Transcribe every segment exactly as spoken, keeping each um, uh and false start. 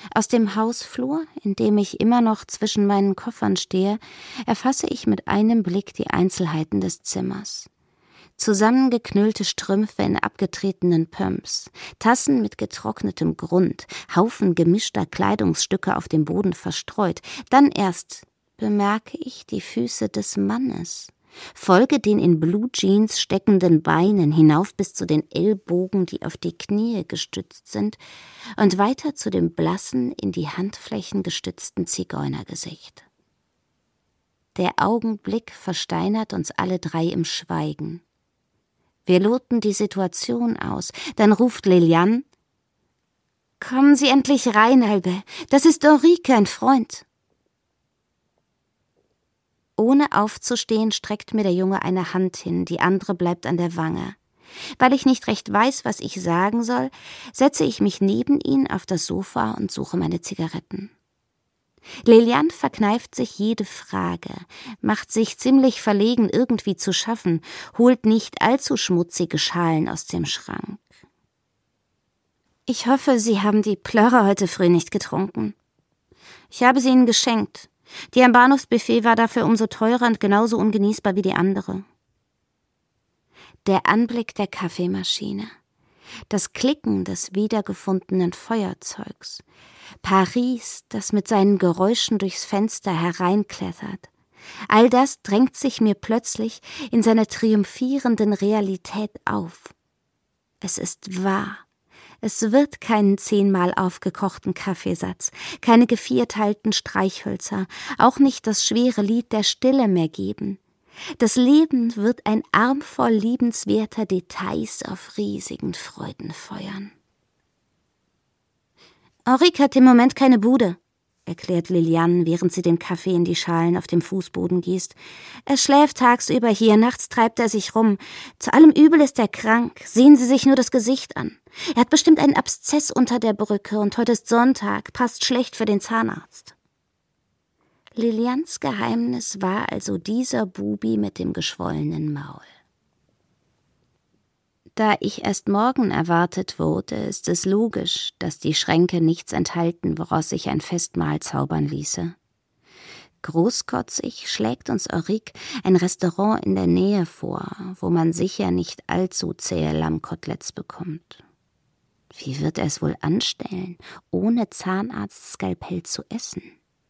Aus dem Hausflur, in dem ich immer noch zwischen meinen Koffern stehe, erfasse ich mit einem Blick die Einzelheiten des Zimmers. Zusammengeknüllte Strümpfe in abgetretenen Pumps, Tassen mit getrocknetem Grund, Haufen gemischter Kleidungsstücke auf dem Boden verstreut. Dann erst bemerke ich die Füße des Mannes, folge den in Blue Jeans steckenden Beinen hinauf bis zu den Ellbogen, die auf die Knie gestützt sind, und weiter zu dem blassen, in die Handflächen gestützten Zigeunergesicht. Der Augenblick versteinert uns alle drei im Schweigen. Wir loten die Situation aus. Dann ruft Liliane: »Kommen Sie endlich rein, Albe. Das ist Henrique, ein Freund.« Ohne aufzustehen, streckt mir der Junge eine Hand hin, die andere bleibt an der Wange. Weil ich nicht recht weiß, was ich sagen soll, setze ich mich neben ihn auf das Sofa und suche meine Zigaretten. Liliane verkneift sich jede Frage, macht sich ziemlich verlegen, irgendwie zu schaffen, holt nicht allzu schmutzige Schalen aus dem Schrank. »Ich hoffe, Sie haben die Plörre heute früh nicht getrunken. Ich habe sie Ihnen geschenkt. Die am Bahnhofsbuffet war dafür umso teurer und genauso ungenießbar wie die andere.« Der Anblick der Kaffeemaschine, das Klicken des wiedergefundenen Feuerzeugs, Paris, das mit seinen Geräuschen durchs Fenster hereinklettert, all das drängt sich mir plötzlich in seiner triumphierenden Realität auf. Es ist wahr. Es wird keinen zehnmal aufgekochten Kaffeesatz, keine gevierteilten Streichhölzer, auch nicht das schwere Lied der Stille mehr geben. Das Leben wird ein Arm voll liebenswerter Details auf riesigen Freudenfeuern. »Henrique hat im Moment keine Bude«, erklärt Liliane, während sie den Kaffee in die Schalen auf dem Fußboden gießt. »Er schläft tagsüber hier, nachts treibt er sich rum. Zu allem Übel ist er krank. Sehen Sie sich nur das Gesicht an. Er hat bestimmt einen Abszess unter der Brücke und heute ist Sonntag, passt schlecht für den Zahnarzt.« Lilians Geheimnis war also dieser Bubi mit dem geschwollenen Maul. Da ich erst morgen erwartet wurde, ist es logisch, dass die Schränke nichts enthalten, woraus sich ein Festmahl zaubern ließe. Großkotzig schlägt uns Henrique ein Restaurant in der Nähe vor, wo man sicher nicht allzu zähe Lammkoteletts bekommt. Wie wird er es wohl anstellen, ohne Zahnarztskalpell zu essen?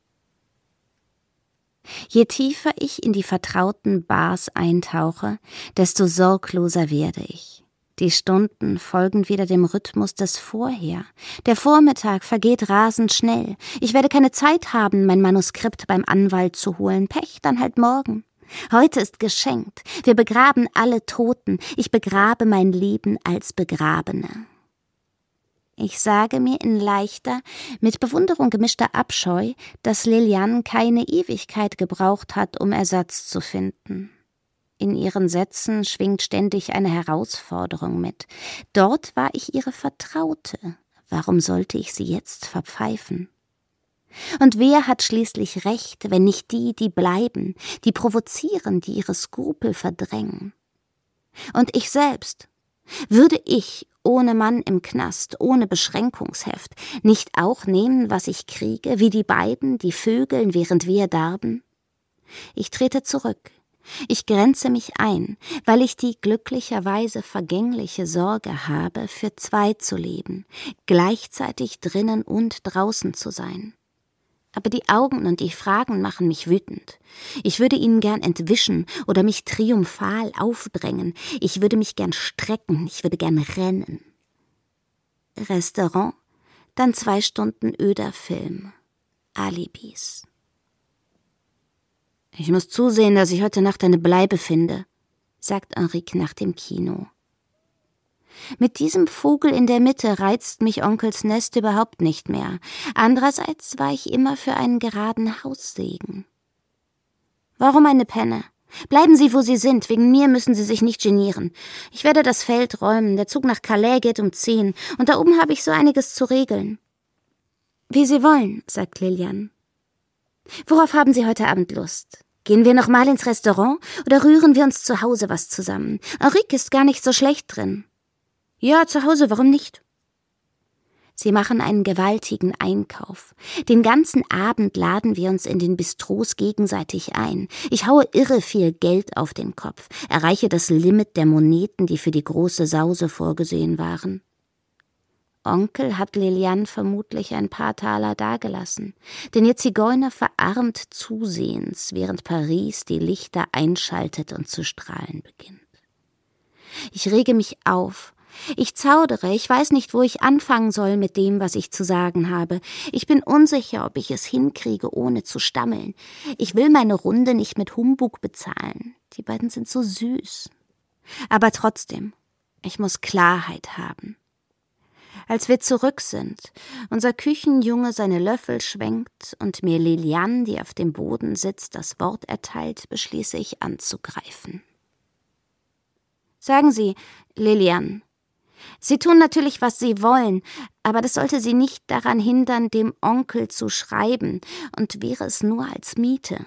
Je tiefer ich in die vertrauten Bars eintauche, desto sorgloser werde ich. Die Stunden folgen wieder dem Rhythmus des Vorher. Der Vormittag vergeht rasend schnell. Ich werde keine Zeit haben, mein Manuskript beim Anwalt zu holen. Pech, dann halt morgen. Heute ist geschenkt. Wir begraben alle Toten. Ich begrabe mein Leben als Begrabene. Ich sage mir in leichter, mit Bewunderung gemischter Abscheu, dass Liliane keine Ewigkeit gebraucht hat, um Ersatz zu finden. In ihren Sätzen schwingt ständig eine Herausforderung mit. Dort war ich ihre Vertraute. Warum sollte ich sie jetzt verpfeifen? Und wer hat schließlich recht, wenn nicht die, die bleiben, die provozieren, die ihre Skrupel verdrängen? Und ich selbst, würde ich ohne Mann im Knast, ohne Beschränkungsheft, nicht auch nehmen, was ich kriege, wie die beiden, die vögeln, während wir darben? Ich trete zurück. Ich grenze mich ein, weil ich die glücklicherweise vergängliche Sorge habe, für zwei zu leben, gleichzeitig drinnen und draußen zu sein. Aber die Augen und die Fragen machen mich wütend. Ich würde ihnen gern entwischen oder mich triumphal aufdrängen. Ich würde mich gern strecken, ich würde gern rennen. Restaurant, dann zwei Stunden öder Film. Alibis. »Ich muss zusehen, dass ich heute Nacht eine Bleibe finde«, sagt Henrique nach dem Kino. Mit diesem Vogel in der Mitte reizt mich Onkels Nest überhaupt nicht mehr. Andererseits war ich immer für einen geraden Haussegen. »Warum eine Penne? Bleiben Sie, wo Sie sind. Wegen mir müssen Sie sich nicht genieren. Ich werde das Feld räumen. Der Zug nach Calais geht um zehn. Und da oben habe ich so einiges zu regeln.« »Wie Sie wollen«, sagt Liliane. »Worauf haben Sie heute Abend Lust? Gehen wir noch mal ins Restaurant oder rühren wir uns zu Hause was zusammen? Henrique ist gar nicht so schlecht drin.« »Ja, zu Hause, warum nicht?« Sie machen einen gewaltigen Einkauf. Den ganzen Abend laden wir uns in den Bistros gegenseitig ein. Ich haue irre viel Geld auf den Kopf, erreiche das Limit der Moneten, die für die große Sause vorgesehen waren. Onkel hat Lilian vermutlich ein paar Taler dagelassen, denn ihr Zigeuner verarmt zusehends, während Paris die Lichter einschaltet und zu strahlen beginnt. Ich rege mich auf. Ich zaudere, ich weiß nicht, wo ich anfangen soll mit dem, was ich zu sagen habe. Ich bin unsicher, ob ich es hinkriege, ohne zu stammeln. Ich will meine Runde nicht mit Humbug bezahlen. Die beiden sind so süß. Aber trotzdem, ich muss Klarheit haben. Als wir zurück sind, unser Küchenjunge seine Löffel schwenkt und mir Lilian, die auf dem Boden sitzt, das Wort erteilt, beschließe ich anzugreifen. Sagen Sie, Lilian, Sie tun natürlich, was Sie wollen, aber das sollte Sie nicht daran hindern, dem Onkel zu schreiben, und wäre es nur als Miete.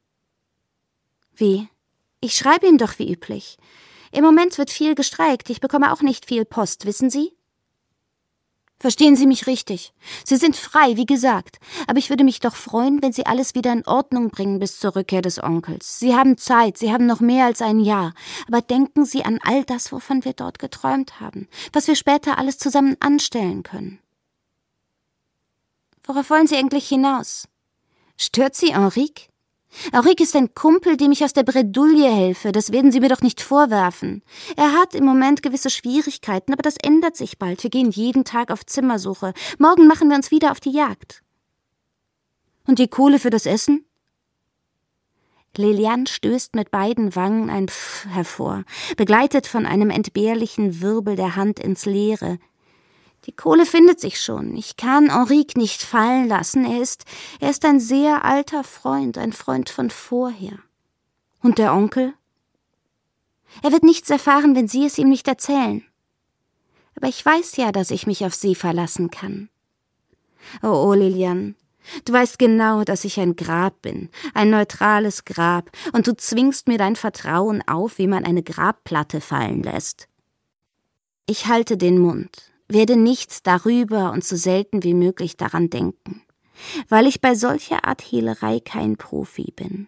Wie? Ich schreibe ihm doch wie üblich. Im Moment wird viel gestreikt, ich bekomme auch nicht viel Post, wissen Sie? Verstehen Sie mich richtig. Sie sind frei, wie gesagt, aber ich würde mich doch freuen, wenn Sie alles wieder in Ordnung bringen bis zur Rückkehr des Onkels. Sie haben Zeit, Sie haben noch mehr als ein Jahr, aber denken Sie an all das, wovon wir dort geträumt haben, was wir später alles zusammen anstellen können. Worauf wollen Sie eigentlich hinaus? Stört Sie Henrique? Henrique ist ein Kumpel, dem ich aus der Bredouille helfe, das werden Sie mir doch nicht vorwerfen. Er hat im Moment gewisse Schwierigkeiten, aber das ändert sich bald. Wir gehen jeden Tag auf Zimmersuche. Morgen machen wir uns wieder auf die Jagd. Und die Kohle für das Essen? Lilian stößt mit beiden Wangen ein Pff hervor, begleitet von einem entbehrlichen Wirbel der Hand ins Leere. Die Kohle findet sich schon. Ich kann Henrique nicht fallen lassen. Er ist, er ist ein sehr alter Freund, ein Freund von vorher. Und der Onkel? Er wird nichts erfahren, wenn Sie es ihm nicht erzählen. Aber ich weiß ja, dass ich mich auf Sie verlassen kann. Oh, oh, Lilian, du weißt genau, dass ich ein Grab bin, ein neutrales Grab, und du zwingst mir dein Vertrauen auf, wie man eine Grabplatte fallen lässt. Ich halte den Mund. Werde nichts darüber und so selten wie möglich daran denken, weil ich bei solcher Art Hehlerei kein Profi bin.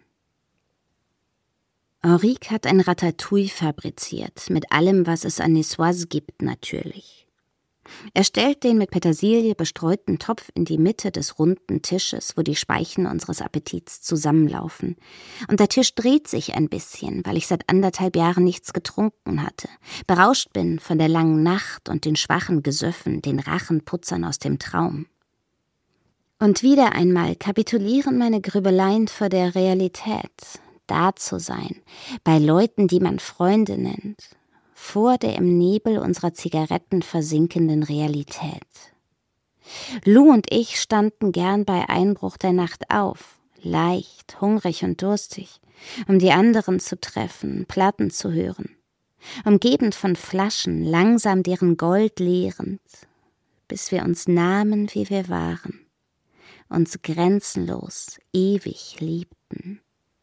Henrique hat ein Ratatouille fabriziert, mit allem, was es an Niçoise gibt, natürlich. Er stellt den mit Petersilie bestreuten Topf in die Mitte des runden Tisches, wo die Speichen unseres Appetits zusammenlaufen. Und der Tisch dreht sich ein bisschen, weil ich seit anderthalb Jahren nichts getrunken hatte, berauscht bin von der langen Nacht und den schwachen Gesöffen, den Rachenputzern aus dem Traum. Und wieder einmal kapitulieren meine Grübeleien vor der Realität, da zu sein, bei Leuten, die man Freunde nennt, vor der im Nebel unserer Zigaretten versinkenden Realität. Lou und ich standen gern bei Einbruch der Nacht auf, leicht, hungrig und durstig, um die anderen zu treffen, Platten zu hören, umgeben von Flaschen, langsam deren Gold leerend, bis wir uns nahmen, wie wir waren, uns grenzenlos, ewig liebten.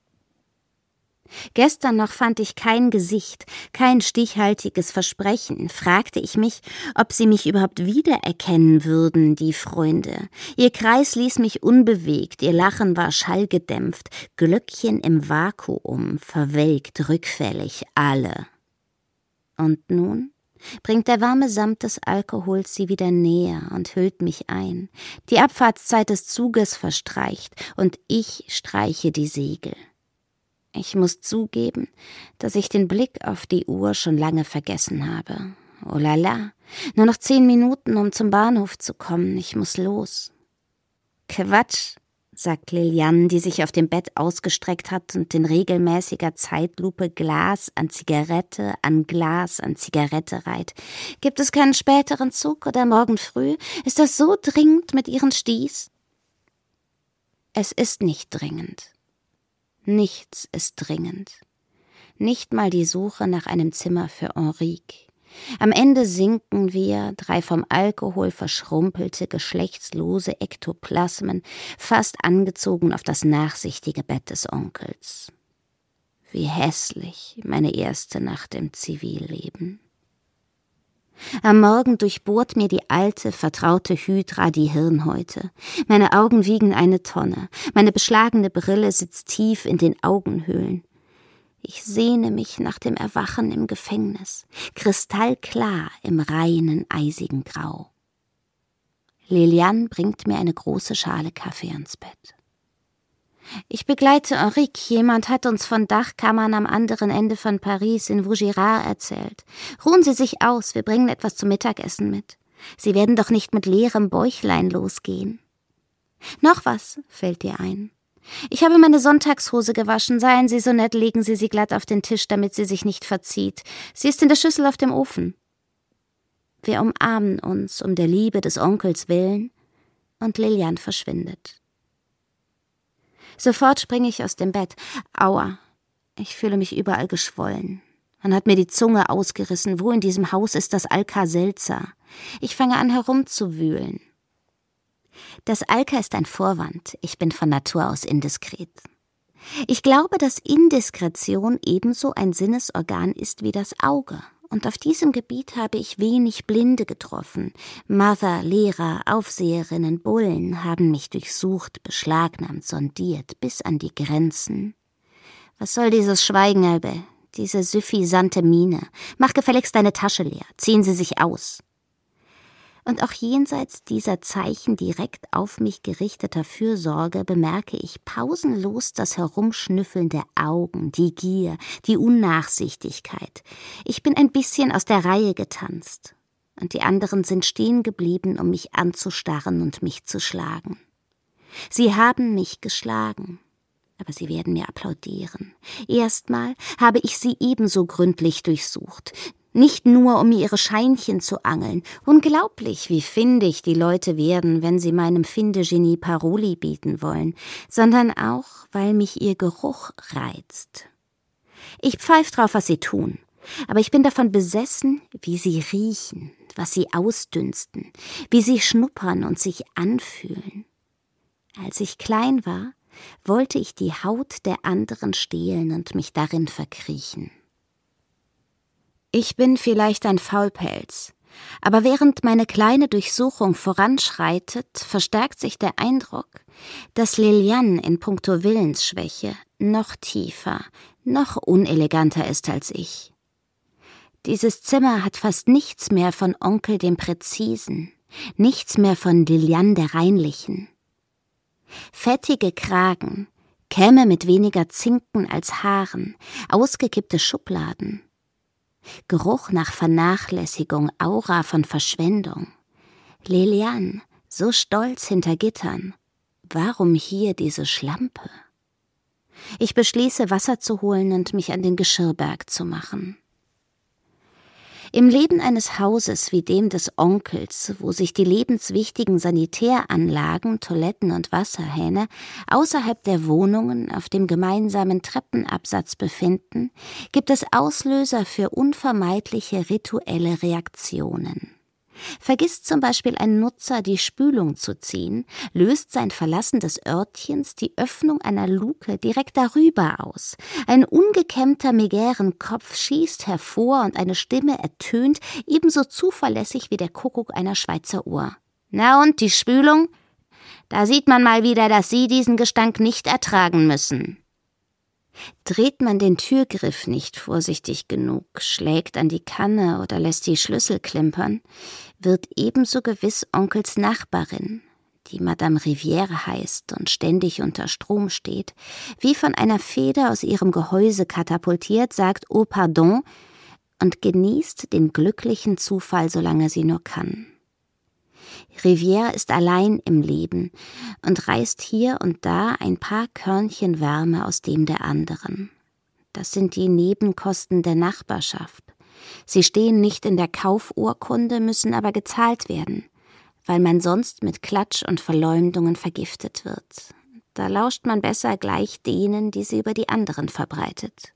Gestern noch fand ich kein Gesicht, kein stichhaltiges Versprechen, fragte ich mich, ob sie mich überhaupt wiedererkennen würden, die Freunde. Ihr Kreis ließ mich unbewegt, ihr Lachen war schallgedämpft, Glöckchen im Vakuum, verwelkt, rückfällig, alle. Und nun bringt der warme Samt des Alkohols sie wieder näher und hüllt mich ein. Die Abfahrtszeit des Zuges verstreicht und ich streiche die Segel. Ich muss zugeben, dass ich den Blick auf die Uhr schon lange vergessen habe. Oh la la, nur noch zehn Minuten, um zum Bahnhof zu kommen. Ich muss los. Quatsch, sagt Lilian, die sich auf dem Bett ausgestreckt hat und in regelmäßiger Zeitlupe Glas an Zigarette an Glas an Zigarette reiht. Gibt es keinen späteren Zug oder morgen früh? Ist das so dringend mit Ihren Sties? Es ist nicht dringend. Nichts ist dringend. Nicht mal die Suche nach einem Zimmer für Henrique. Am Ende sinken wir, drei vom Alkohol verschrumpelte, geschlechtslose Ektoplasmen, fast angezogen auf das nachsichtige Bett des Onkels. Wie hässlich meine erste Nacht im Zivilleben. Am Morgen durchbohrt mir die alte, vertraute Hydra die Hirnhäute. Meine Augen wiegen eine Tonne. Meine beschlagene Brille sitzt tief in den Augenhöhlen. Ich sehne mich nach dem Erwachen im Gefängnis, kristallklar im reinen, eisigen Grau. Liliane bringt mir eine große Schale Kaffee ans Bett. Ich begleite Henrique. Jemand hat uns von Dachkammern am anderen Ende von Paris in Vaugirard erzählt. Ruhen Sie sich aus, wir bringen etwas zum Mittagessen mit. Sie werden doch nicht mit leerem Bäuchlein losgehen. Noch was, fällt dir ein. Ich habe meine Sonntagshose gewaschen. Seien Sie so nett, legen Sie sie glatt auf den Tisch, damit sie sich nicht verzieht. Sie ist in der Schüssel auf dem Ofen. Wir umarmen uns um der Liebe des Onkels willen und Liliane verschwindet. Sofort springe ich aus dem Bett. Aua, ich fühle mich überall geschwollen. Man hat mir die Zunge ausgerissen. Wo in diesem Haus ist das Alka-Seltzer? Ich fange an herumzuwühlen. Das Alka ist ein Vorwand. Ich bin von Natur aus indiskret. Ich glaube, dass Indiskretion ebenso ein Sinnesorgan ist wie das Auge. Und auf diesem Gebiet habe ich wenig Blinde getroffen. Mother, Lehrer, Aufseherinnen, Bullen haben mich durchsucht, beschlagnahmt, sondiert, bis an die Grenzen. Was soll dieses Schweigen, Albe? Diese suffisante Miene. Mach gefälligst deine Tasche leer. Ziehen Sie sich aus. Und auch jenseits dieser Zeichen direkt auf mich gerichteter Fürsorge bemerke ich pausenlos das Herumschnüffeln der Augen, die Gier, die Unnachsichtigkeit. Ich bin ein bisschen aus der Reihe getanzt, und die anderen sind stehen geblieben, um mich anzustarren und mich zu schlagen. Sie haben mich geschlagen, aber sie werden mir applaudieren. Erstmal habe ich sie ebenso gründlich durchsucht. Nicht nur, um mir ihre Scheinchen zu angeln. Unglaublich, wie findig die Leute werden, wenn sie meinem Findegenie Paroli bieten wollen, sondern auch, weil mich ihr Geruch reizt. Ich pfeif drauf, was sie tun, aber ich bin davon besessen, wie sie riechen, was sie ausdünsten, wie sie schnuppern und sich anfühlen. Als ich klein war, wollte ich die Haut der anderen stehlen und mich darin verkriechen. Ich bin vielleicht ein Faulpelz, aber während meine kleine Durchsuchung voranschreitet, verstärkt sich der Eindruck, dass Liliane in puncto Willensschwäche noch tiefer, noch uneleganter ist als ich. Dieses Zimmer hat fast nichts mehr von Onkel dem Präzisen, nichts mehr von Liliane der Reinlichen. Fettige Kragen, Kämme mit weniger Zinken als Haaren, ausgekippte Schubladen. Geruch nach Vernachlässigung, Aura von Verschwendung. Liliane, so stolz hinter Gittern. Warum hier diese Schlampe? Ich beschließe, Wasser zu holen und mich an den Geschirrberg zu machen. Im Leben eines Hauses wie dem des Onkels, wo sich die lebenswichtigen Sanitäranlagen, Toiletten und Wasserhähne außerhalb der Wohnungen auf dem gemeinsamen Treppenabsatz befinden, gibt es Auslöser für unvermeidliche rituelle Reaktionen. Vergisst zum Beispiel ein Nutzer, die Spülung zu ziehen, löst sein Verlassen des Örtchens die Öffnung einer Luke direkt darüber aus. Ein ungekämmter Megerenkopf schießt hervor und eine Stimme ertönt, ebenso zuverlässig wie der Kuckuck einer Schweizer Uhr. »Na und, die Spülung? Da sieht man mal wieder, dass Sie diesen Gestank nicht ertragen müssen.« Dreht man den Türgriff nicht vorsichtig genug, schlägt an die Kanne oder lässt die Schlüssel klimpern, wird ebenso gewiss Onkels Nachbarin, die Madame Rivière heißt und ständig unter Strom steht, wie von einer Feder aus ihrem Gehäuse katapultiert, sagt »Oh, pardon« und genießt den glücklichen Zufall, solange sie nur kann. Rivière ist allein im Leben und reißt hier und da ein paar Körnchen Wärme aus dem der anderen. Das sind die Nebenkosten der Nachbarschaft. Sie stehen nicht in der Kaufurkunde, müssen aber gezahlt werden, weil man sonst mit Klatsch und Verleumdungen vergiftet wird. Da lauscht man besser gleich denen, die sie über die anderen verbreitet.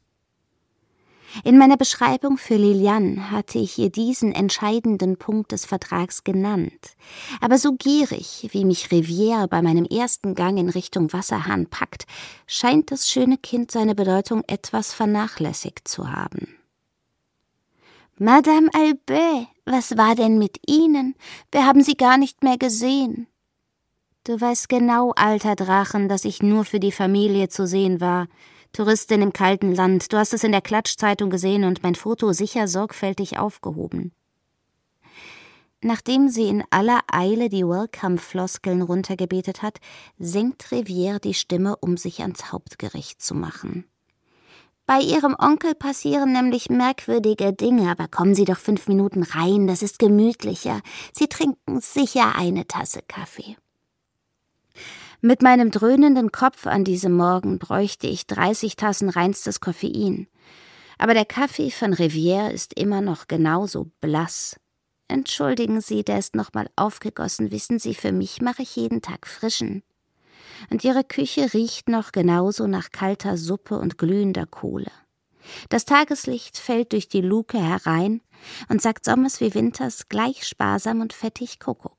In meiner Beschreibung für Liliane hatte ich ihr diesen entscheidenden Punkt des Vertrags genannt. Aber so gierig, wie mich Rivière bei meinem ersten Gang in Richtung Wasserhahn packt, scheint das schöne Kind seine Bedeutung etwas vernachlässigt zu haben. »Madame Albet«, Was war denn mit Ihnen? Wir haben Sie gar nicht mehr gesehen. Du weißt genau, alter Drachen, dass ich nur für die Familie zu sehen war. Touristin im kalten Land. Du hast es in der Klatschzeitung gesehen und mein Foto sicher sorgfältig aufgehoben. Nachdem sie in aller Eile die Welcome-Floskeln runtergebetet hat, senkt Rivière die Stimme, um sich ans Hauptgericht zu machen. Bei Ihrem Onkel passieren nämlich merkwürdige Dinge, aber kommen Sie doch fünf Minuten rein, das ist gemütlicher. Sie trinken sicher eine Tasse Kaffee. Mit meinem dröhnenden Kopf an diesem Morgen bräuchte ich dreißig Tassen reinstes Koffein. Aber der Kaffee von Rivière ist immer noch genauso blass. Entschuldigen Sie, der ist noch mal aufgegossen. Wissen Sie, für mich mache ich jeden Tag frischen. Und Ihre Küche riecht noch genauso nach kalter Suppe und glühender Kohle. Das Tageslicht fällt durch die Luke herein und sagt sommers wie winters gleich sparsam und fettig Kuckuck.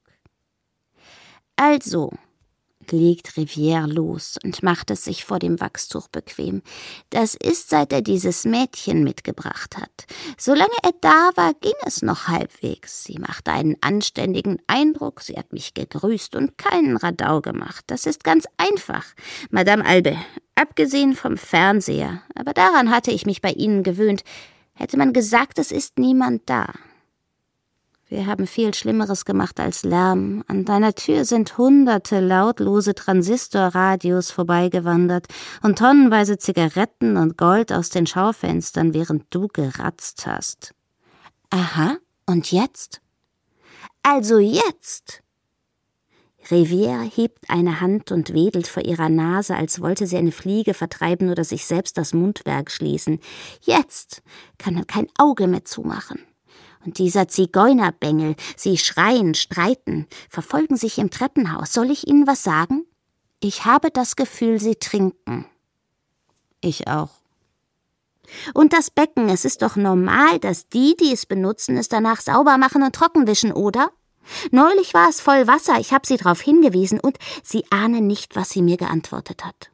Also, legt Rivière los und macht es sich vor dem Wachstuch bequem. Das ist, seit er dieses Mädchen mitgebracht hat. Solange er da war, ging es noch halbwegs. Sie machte einen anständigen Eindruck, sie hat mich gegrüßt und keinen Radau gemacht. Das ist ganz einfach, Madame Albe, abgesehen vom Fernseher. Aber daran hatte ich mich bei Ihnen gewöhnt. Hätte man gesagt, es ist niemand da. Wir haben viel Schlimmeres gemacht als Lärm. An deiner Tür sind hunderte lautlose Transistorradios vorbeigewandert und tonnenweise Zigaretten und Gold aus den Schaufenstern, während du geratzt hast. Aha, und jetzt? Also jetzt! Rivière hebt eine Hand und wedelt vor ihrer Nase, als wollte sie eine Fliege vertreiben oder sich selbst das Mundwerk schließen. Jetzt kann man kein Auge mehr zumachen. Und dieser Zigeunerbengel, sie schreien, streiten, verfolgen sich im Treppenhaus. Soll ich Ihnen was sagen? Ich habe das Gefühl, sie trinken. Ich auch. Und das Becken, es ist doch normal, dass die, die es benutzen, es danach sauber machen und trockenwischen, oder? Neulich war es voll Wasser, ich habe sie darauf hingewiesen und sie ahnen nicht, was sie mir geantwortet hat.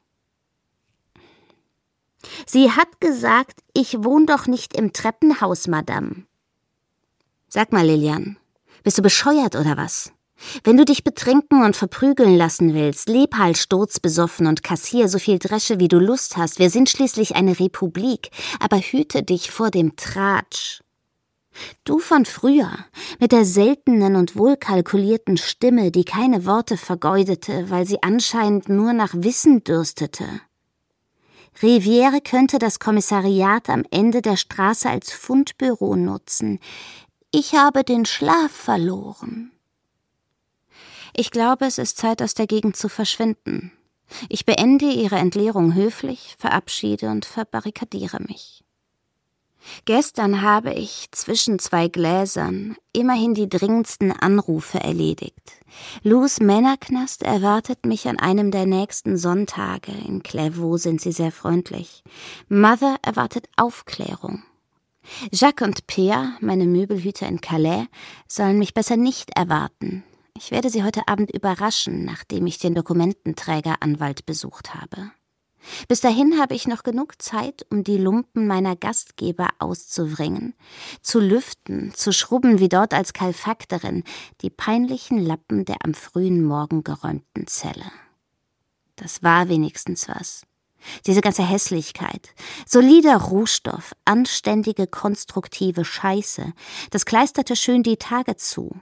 Sie hat gesagt, ich wohne doch nicht im Treppenhaus, Madame. Sag mal, Lilian, bist du bescheuert oder was? Wenn du dich betrinken und verprügeln lassen willst, leb halt sturzbesoffen und kassier so viel Dresche, wie du Lust hast. Wir sind schließlich eine Republik, aber hüte dich vor dem Tratsch. Du von früher, mit der seltenen und wohlkalkulierten Stimme, die keine Worte vergeudete, weil sie anscheinend nur nach Wissen dürstete. Rivière könnte das Kommissariat am Ende der Straße als Fundbüro nutzen. Ich habe den Schlaf verloren. Ich glaube, es ist Zeit, aus der Gegend zu verschwinden. Ich beende Ihre Entleerung höflich, verabschiede und verbarrikadiere mich. Gestern habe ich zwischen zwei Gläsern immerhin die dringendsten Anrufe erledigt. Lous Männerknast erwartet mich an einem der nächsten Sonntage. In Clairvaux sind sie sehr freundlich. Mother erwartet Aufklärung. Jacques und Peer, meine Möbelhüter in Calais, sollen mich besser nicht erwarten. Ich werde sie heute Abend überraschen, nachdem ich den Dokumententrägeranwalt besucht habe. Bis dahin habe ich noch genug Zeit, um die Lumpen meiner Gastgeber auszuwringen, zu lüften, zu schrubben wie dort als Kalfakterin die peinlichen Lappen der am frühen Morgen geräumten Zelle. Das war wenigstens was. Diese ganze Hässlichkeit, solider Rohstoff, anständige, konstruktive Scheiße, das kleisterte schön die Tage zu.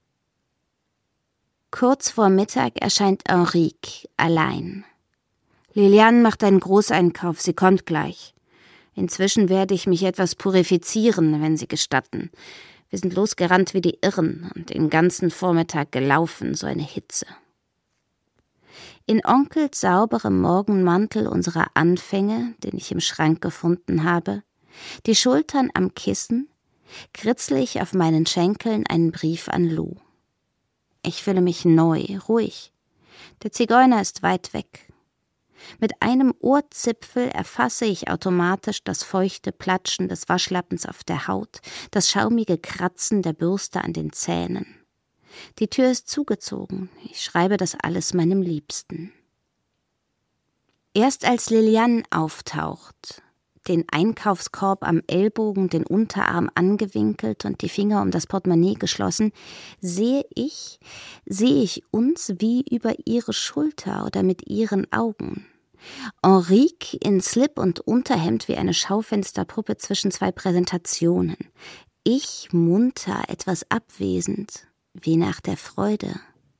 Kurz vor Mittag erscheint Henrique allein. Lilian macht einen Großeinkauf, sie kommt gleich. Inzwischen werde ich mich etwas purifizieren, wenn Sie gestatten. Wir sind losgerannt wie die Irren und den ganzen Vormittag gelaufen, so eine Hitze. In Onkels sauberem Morgenmantel unserer Anfänge, den ich im Schrank gefunden habe, die Schultern am Kissen, kritzle ich auf meinen Schenkeln einen Brief an Lou. Ich fühle mich neu, ruhig. Der Zigeuner ist weit weg. Mit einem Ohrzipfel erfasse ich automatisch das feuchte Platschen des Waschlappens auf der Haut, das schaumige Kratzen der Bürste an den Zähnen. Die Tür ist zugezogen. Ich schreibe das alles meinem Liebsten. Erst als Lilian auftaucht, den Einkaufskorb am Ellbogen, den Unterarm angewinkelt und die Finger um das Portemonnaie geschlossen, sehe ich, sehe ich uns wie über ihre Schulter oder mit ihren Augen. Henrique in Slip und Unterhemd wie eine Schaufensterpuppe zwischen zwei Präsentationen. Ich munter, etwas abwesend, wie nach der Freude.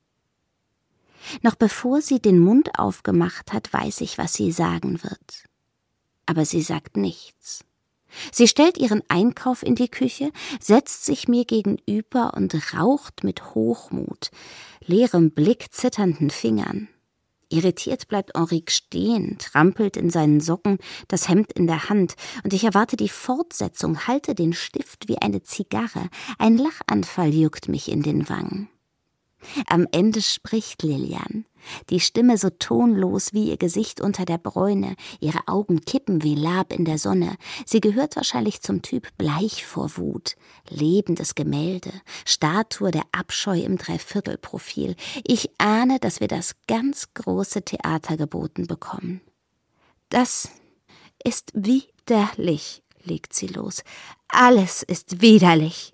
Noch bevor sie den Mund aufgemacht hat, weiß ich, was sie sagen wird. Aber sie sagt nichts. Sie stellt ihren Einkauf in die Küche, setzt sich mir gegenüber und raucht mit Hochmut, leerem Blick, zitternden Fingern. Irritiert bleibt Henrique stehen, trampelt in seinen Socken, das Hemd in der Hand, und ich erwarte die Fortsetzung, halte den Stift wie eine Zigarre. Ein Lachanfall juckt mich in den Wangen. Am Ende spricht Lilian, die Stimme so tonlos wie ihr Gesicht unter der Bräune, ihre Augen kippen wie Lab in der Sonne. Sie gehört wahrscheinlich zum Typ bleich vor Wut, lebendes Gemälde, Statue der Abscheu im Dreiviertelprofil. Ich ahne, dass wir das ganz große Theater geboten bekommen. Das ist widerlich, legt sie los. Alles ist widerlich.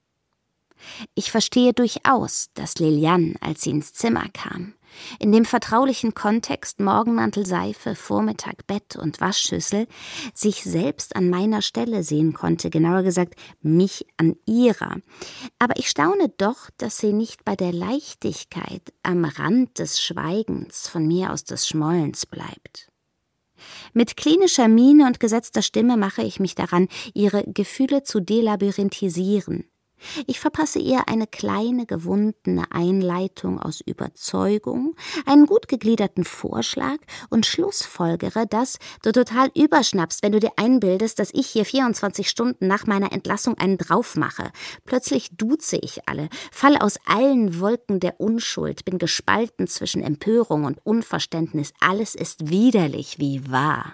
Ich verstehe durchaus, dass Lilian, als sie ins Zimmer kam, in dem vertraulichen Kontext Morgenmantel, Seife, Vormittag, Bett und Waschschüssel, sich selbst an meiner Stelle sehen konnte, genauer gesagt, mich an ihrer. Aber ich staune doch, dass sie nicht bei der Leichtigkeit am Rand des Schweigens, von mir aus des Schmollens bleibt. Mit klinischer Miene und gesetzter Stimme mache ich mich daran, ihre Gefühle zu delabyrinthisieren. Ich verpasse ihr eine kleine, gewundene Einleitung aus Überzeugung, einen gut gegliederten Vorschlag und schlussfolgere, dass du total überschnappst, wenn du dir einbildest, dass ich hier vierundzwanzig Stunden nach meiner Entlassung einen drauf mache. Plötzlich duze ich alle, fall aus allen Wolken der Unschuld, bin gespalten zwischen Empörung und Unverständnis. Alles ist widerlich wie wahr.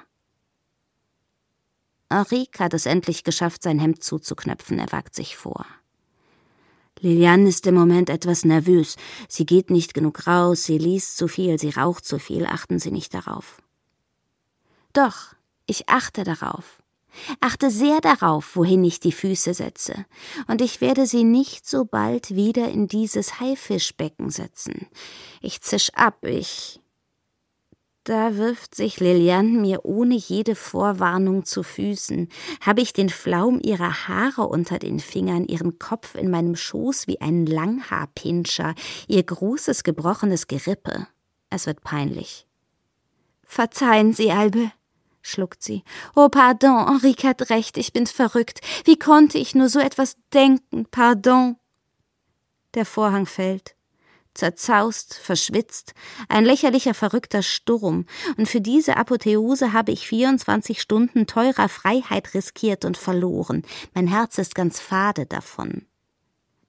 Henrique hat es endlich geschafft, sein Hemd zuzuknöpfen, er wagt sich vor. Lilian ist im Moment etwas nervös. Sie geht nicht genug raus, sie liest zu viel, sie raucht zu viel, achten Sie nicht darauf. Doch, ich achte darauf. Achte sehr darauf, wohin ich die Füße setze. Und ich werde sie nicht so bald wieder in dieses Haifischbecken setzen. Ich zisch ab, ich... Da wirft sich Lilian mir ohne jede Vorwarnung zu Füßen. Habe ich den Flaum ihrer Haare unter den Fingern, ihren Kopf in meinem Schoß wie ein Langhaarpinscher, ihr großes, gebrochenes Gerippe. Es wird peinlich. »Verzeihen Sie, Albe«, schluckt sie. »Oh, pardon, Henrique hat recht, ich bin verrückt. Wie konnte ich nur so etwas denken? Pardon.« Der Vorhang fällt. Zerzaust, verschwitzt, ein lächerlicher, verrückter Sturm. Und für diese Apotheose habe ich vierundzwanzig Stunden teurer Freiheit riskiert und verloren. Mein Herz ist ganz fade davon.